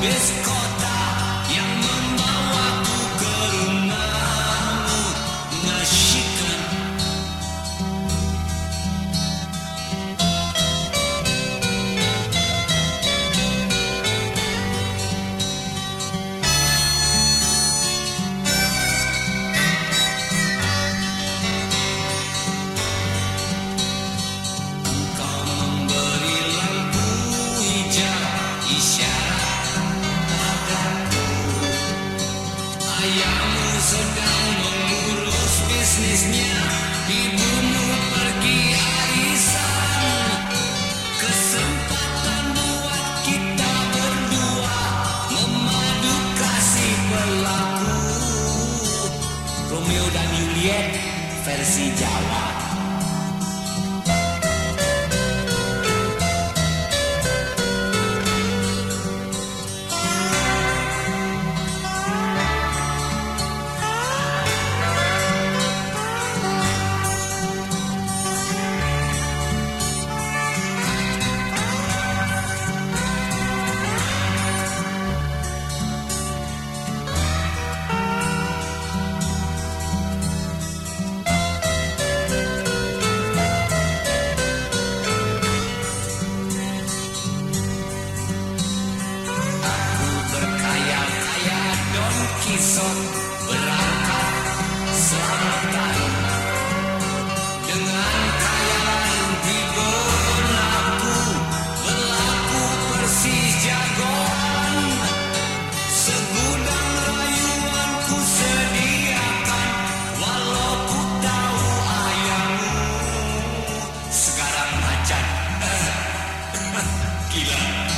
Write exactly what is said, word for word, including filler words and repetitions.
bis kota yang membawaku ke rumahmu, Michigan. Engkau memberi lampu hijau isyarat padaku. Ayahmu sedang mengurus bisnisnya, ibumu pergi arisan. Kesempatan buat kita berdua memadu kasih berlaku. Romeo dan Juliet versi Jawa. Kisah berangkat selatan dengan khayalan di benakku, berlaku persis jagoan. Segudang rayuan ku sediakan, walau ku tahu ayahmu sekarang macan. Gila.